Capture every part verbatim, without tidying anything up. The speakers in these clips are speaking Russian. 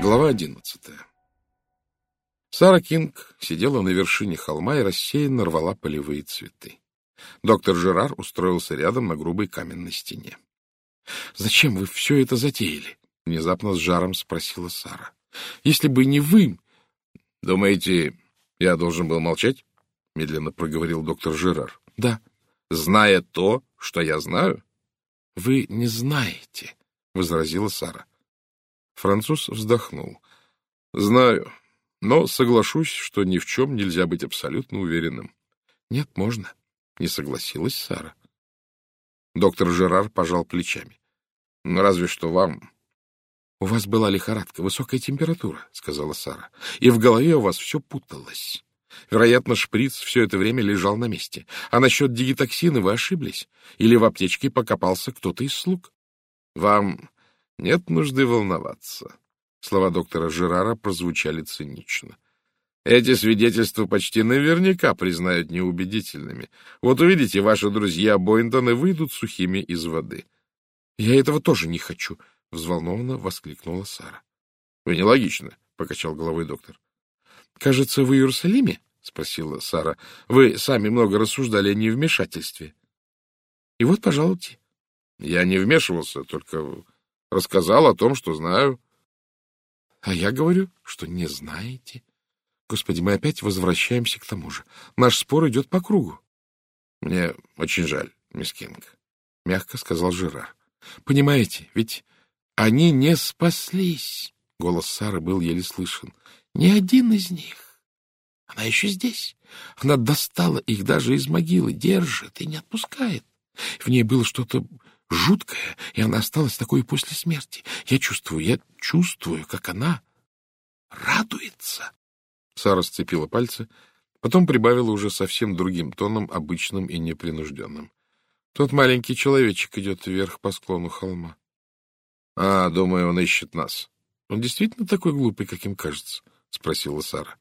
Глава одиннадцатая. Сара Кинг сидела на вершине холма и рассеянно рвала полевые цветы. Доктор Жерар устроился рядом на грубой каменной стене. — Зачем вы все это затеяли? — внезапно с жаром спросила Сара. — Если бы не вы... — Думаете, я должен был молчать? — медленно проговорил доктор Жерар. — Да. — Зная то, что я знаю? — Вы не знаете, — возразила Сара. Француз вздохнул. — Знаю, но соглашусь, что ни в чем нельзя быть абсолютно уверенным. — Нет, можно, — не согласилась Сара. Доктор Жерар пожал плечами. — Ну, разве что вам. — У вас была лихорадка, высокая температура, — сказала Сара, — и в голове у вас все путалось. Вероятно, шприц все это время лежал на месте. А насчет дигитоксина вы ошиблись. Или в аптечке покопался кто-то из слуг. — Вам... Нет нужды волноваться. Слова доктора Жерара прозвучали цинично. Эти свидетельства почти наверняка признают неубедительными. Вот увидите, ваши друзья Бойнтоны выйдут сухими из воды. — Я этого тоже не хочу, — взволнованно воскликнула Сара. — Вы нелогичны, — покачал головой доктор. — Кажется, в Иерусалиме, — спросила Сара, — вы сами много рассуждали о невмешательстве. И вот, пожалуйте. Я не вмешивался, только... Рассказал о том, что знаю. А я говорю, что не знаете. Господи, мы опять возвращаемся к тому же. Наш спор идет по кругу. Мне очень жаль, мисс Кинг, — мягко сказал Жерар. Понимаете, ведь они не спаслись. Голос Сары был еле слышен. Ни один из них. Она еще здесь. Она достала их даже из могилы, держит и не отпускает. В ней было что-то... жуткая, и она осталась такой и после смерти. Я чувствую, я чувствую, как она радуется. Сара сцепила пальцы, потом прибавила уже совсем другим тоном, обычным и непринужденным. Тот маленький человечек идет вверх по склону холма. — А, думаю, он ищет нас. — Он действительно такой глупый, каким кажется? — спросила Сара.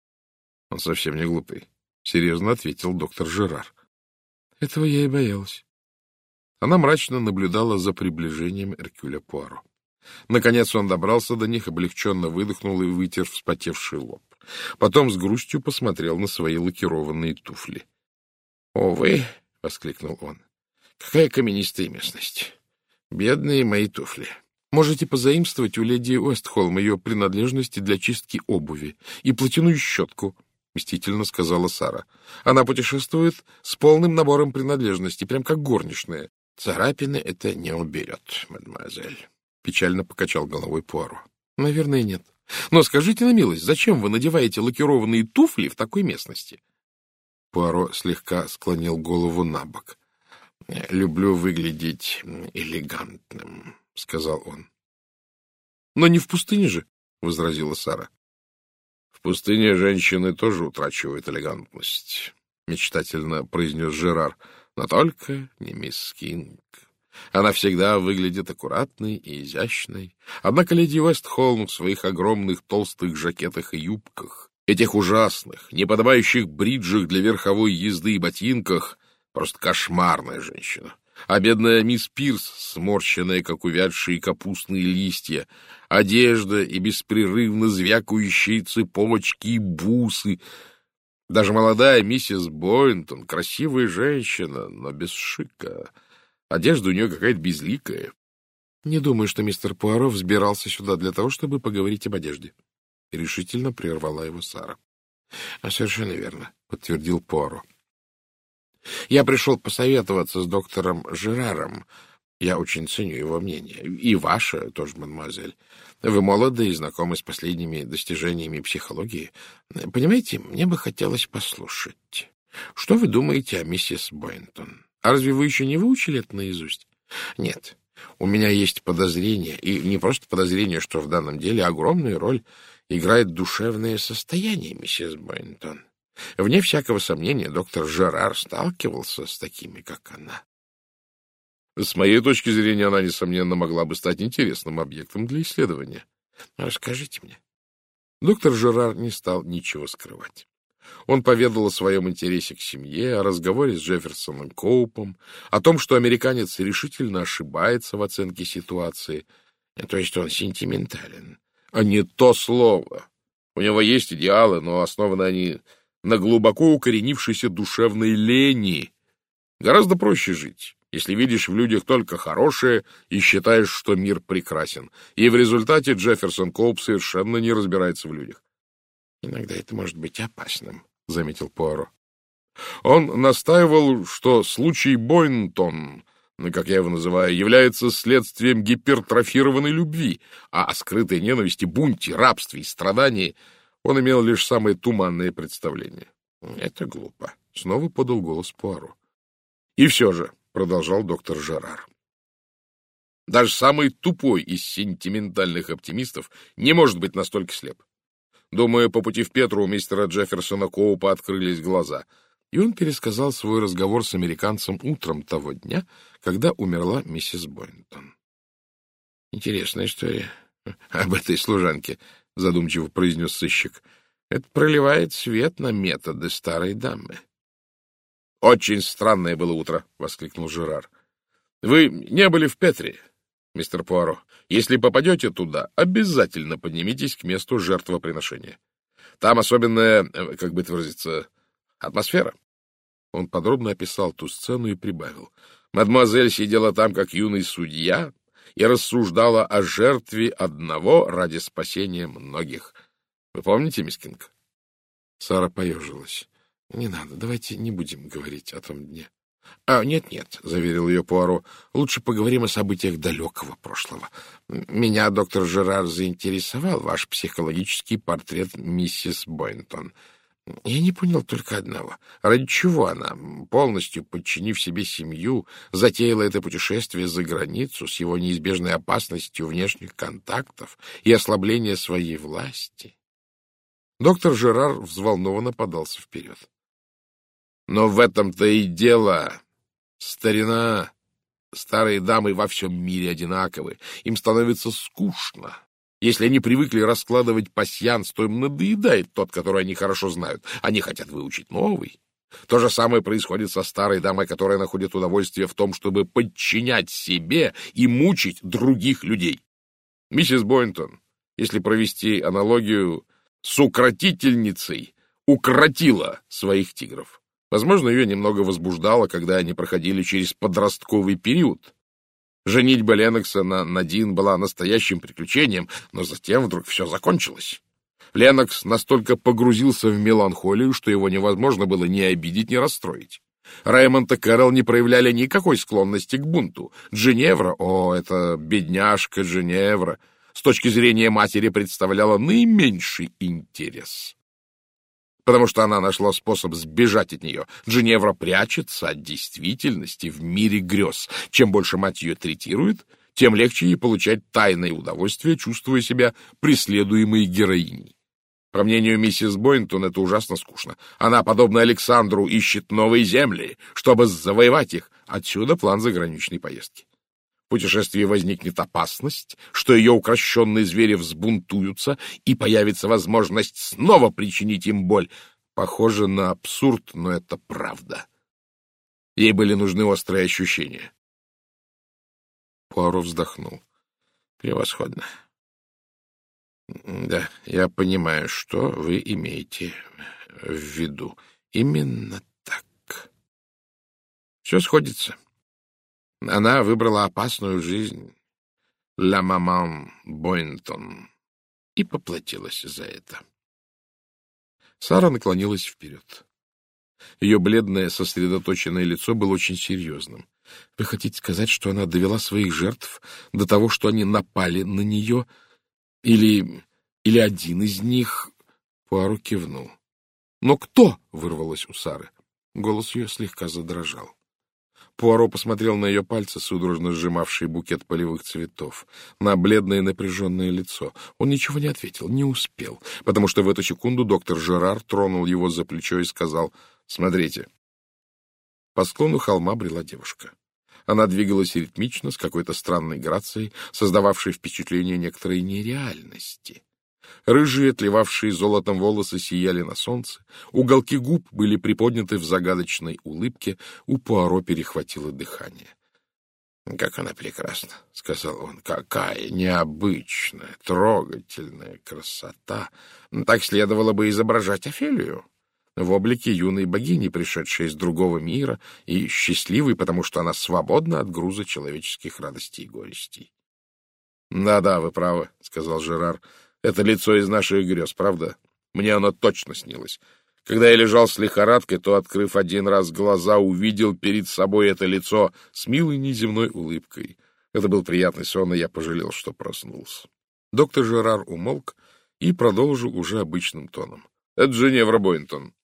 — Он совсем не глупый, — серьезно ответил доктор Жерар. — Этого я и боялась. Она мрачно наблюдала за приближением Эркюля Пуаро. Наконец он добрался до них, облегченно выдохнул и вытер вспотевший лоб. Потом с грустью посмотрел на свои лакированные туфли. — Увы, — воскликнул он, — какая каменистая местность! Бедные мои туфли! Можете позаимствовать у леди Уэстхолм ее принадлежности для чистки обуви и платяную щетку, — мстительно сказала Сара. Она путешествует с полным набором принадлежностей, прям как горничная. — Царапины это не уберет, мадемуазель, — печально покачал головой Пуаро. — Наверное, нет. Но скажите на милость, зачем вы надеваете лакированные туфли в такой местности? Пуаро слегка склонил голову на бок. — Люблю выглядеть элегантным, — сказал он. — Но не в пустыне же, — возразила Сара. — В пустыне женщины тоже утрачивают элегантность, — мечтательно произнес Жерар. Но только не мисс Кинг. Она всегда выглядит аккуратной и изящной. Однако леди Уэстхолм в своих огромных толстых жакетах и юбках, этих ужасных, неподобающих бриджах для верховой езды и ботинках, просто кошмарная женщина. А бедная мисс Пирс, сморщенная, как увядшие капустные листья, одежда и беспрерывно звякающие цепочки и бусы. Даже молодая миссис Бойнтон, красивая женщина, но без шика. Одежда у нее какая-то безликая. Не думаю, что мистер Пуаро взбирался сюда для того, чтобы поговорить об одежде. Решительно прервала его Сара. — Совершенно верно, — подтвердил Пуаро. — Я пришел посоветоваться с доктором Жераром. Я очень ценю его мнение. И ваше тоже, мадемуазель. Вы молоды и знакомы с последними достижениями психологии. Понимаете, мне бы хотелось послушать. Что вы думаете о миссис Бойнтон? А разве вы еще не выучили это наизусть? Нет. У меня есть подозрение, и не просто подозрение, что в данном деле огромную роль играет душевное состояние миссис Бойнтон. Вне всякого сомнения, доктор Жерар сталкивался с такими, как она. С моей точки зрения, она, несомненно, могла бы стать интересным объектом для исследования. Расскажите мне. Доктор Жерар не стал ничего скрывать. Он поведал о своем интересе к семье, о разговоре с Джефферсоном Коупом, о том, что американец решительно ошибается в оценке ситуации. То есть он сентиментален. а не то слово. У него есть идеалы, но основаны они на глубоко укоренившейся душевной лени. Гораздо проще жить, если видишь в людях только хорошее и считаешь, что мир прекрасен. И в результате Джефферсон Коуп совершенно не разбирается в людях. — Иногда это может быть опасным, — заметил Пуаро. Он настаивал, что случай Бойнтон, как я его называю, является следствием гипертрофированной любви, а о скрытой ненависти, бунте, рабстве и страдании он имел лишь самые туманные представления. — Это глупо, — снова подал голос Пуаро. — И все же, — продолжал доктор Жерар, — даже самый тупой из сентиментальных оптимистов не может быть настолько слеп. Думаю, по пути в Петру у мистера Джефферсона Коупа открылись глаза. И он пересказал свой разговор с американцем утром того дня, когда умерла миссис Бойнтон. — Интересная история об этой служанке, — задумчиво произнес сыщик. — Это проливает свет на методы старой дамы. — Очень странное было утро, — воскликнул Жерар. — Вы не были в Петре, мистер Пуаро. Если попадете туда, обязательно поднимитесь к месту жертвоприношения. Там особенная, как бы это выразиться, атмосфера. Он подробно описал ту сцену и прибавил. Мадемуазель сидела там, как юный судья, и рассуждала о жертве одного ради спасения многих. Вы помните, мисс Кинг? Сара поежилась. — Не надо, давайте не будем говорить о том дне. — А, нет-нет, — заверил ее Пуаро, — лучше поговорим о событиях далекого прошлого. Меня, доктор Жерар, заинтересовал ваш психологический портрет миссис Бойнтон. Я не понял только одного. Ради чего она, полностью подчинив себе семью, затеяла это путешествие за границу с его неизбежной опасностью внешних контактов и ослабления своей власти? Доктор Жерар взволнованно подался вперед. Но в этом-то и дело. Старина, старые дамы во всем мире одинаковы. Им становится скучно. Если они привыкли раскладывать пасьянс, то им надоедает тот, который они хорошо знают. Они хотят выучить новый. То же самое происходит со старой дамой, которая находит удовольствие в том, чтобы подчинять себе и мучить других людей. Миссис Бойнтон, если провести аналогию с укротительницей, укротила своих тигров. Возможно, ее немного возбуждало, когда они проходили через подростковый период. Женитьба Леннокса на Надин была настоящим приключением, но затем вдруг все закончилось. Леннокс настолько погрузился в меланхолию, что его невозможно было ни обидеть, ни расстроить. Раймонд и Кэрол не проявляли никакой склонности к бунту. Джиневра, о, это бедняжка Джиневра, с точки зрения матери представляла наименьший интерес, потому что она нашла способ сбежать от нее. Джиневра прячется от действительности в мире грез. Чем больше мать ее третирует, тем легче ей получать тайное удовольствие, чувствуя себя преследуемой героиней. По мнению миссис Бойнтон, это ужасно скучно. Она, подобно Александру, ищет новые земли, чтобы завоевать их. Отсюда план заграничной поездки. В путешествии возникнет опасность, что ее укрощенные звери взбунтуются, и появится возможность снова причинить им боль. Похоже на абсурд, но это правда. Ей были нужны острые ощущения. Пуаро вздохнул. Превосходно. Да, я понимаю, что вы имеете в виду. Именно так. Все сходится. Она выбрала опасную жизнь, ла маман Бойнтон, и поплатилась за это. Сара наклонилась вперед. Ее бледное, сосредоточенное лицо было очень серьезным. — Вы хотите сказать, что она довела своих жертв до того, что они напали на нее? Или, или один из них... Пуаро кивнул. — Но кто? — вырвалось у Сары. Голос ее слегка задрожал. Пуаро посмотрел на ее пальцы, судорожно сжимавшие букет полевых цветов, на бледное напряженное лицо. Он ничего не ответил, не успел, потому что в эту секунду доктор Жерар тронул его за плечо и сказал: «Смотрите». По склону холма брела девушка. Она двигалась ритмично, с какой-то странной грацией, создававшей впечатление некоторой нереальности. Рыжие, отливавшие золотом волосы, сияли на солнце, уголки губ были приподняты в загадочной улыбке, у Пуаро перехватило дыхание. — Как она прекрасна, — сказал он. — Какая необычная, трогательная красота! Так следовало бы изображать Офелию в облике юной богини, пришедшей из другого мира, и счастливой, потому что она свободна от груза человеческих радостей и горестей. «Да, — Да-да, вы правы, — сказал Жерар. — Это лицо из наших грез, правда? Мне оно точно снилось. Когда я лежал с лихорадкой, то, открыв один раз глаза, увидел перед собой это лицо с милой неземной улыбкой. Это был приятный сон, и я пожалел, что проснулся. Доктор Жерар умолк и продолжил уже обычным тоном. — Это Женевра, Бойнтон.